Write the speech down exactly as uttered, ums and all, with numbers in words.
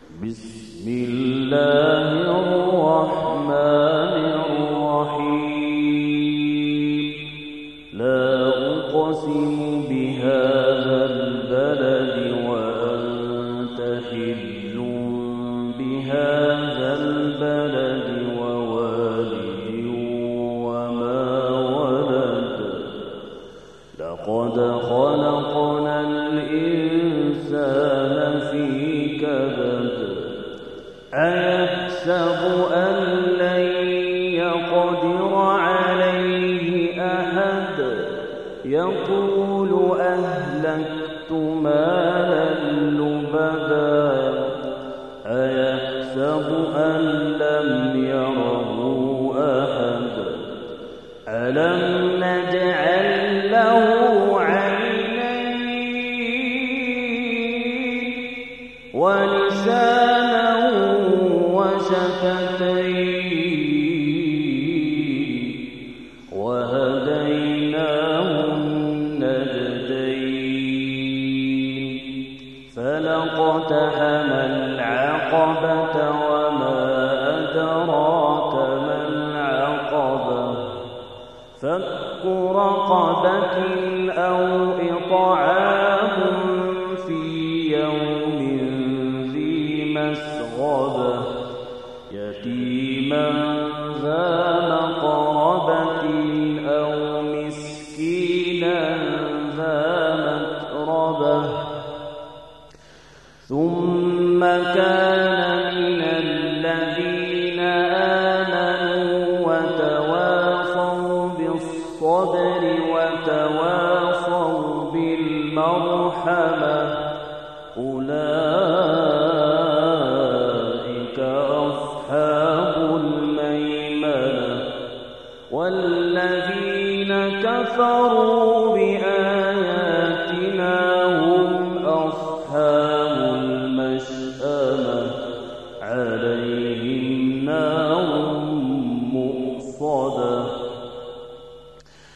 بسم الله الرحمن الرحيم لا أقسم بهذا البلد وأنت حل بهذا البلد ووالد وما ولد لقد خلقنا الإنسان في كبد أيحسب أن لن يقدر عليه أحد يقول أهلكت مالا لبدا أيحسب أن لم يره أحد ألم نجعل له عينين ولسانا وشفتين وهديناه النجدين فلاقتحم العقبة وما أدراك ما العقبة فك رقبة أو إطعام في يوم ذي مسغبة يتيما ذا مقربة أو مسكينا ذا متربة ثم كان من الذين آمنوا وتواصوا بالصبر وتواصوا بالمرحمة أولئك أصحاب الميمنة والذين كفروا بآياتنا هم أصحاب المشأمة عليهم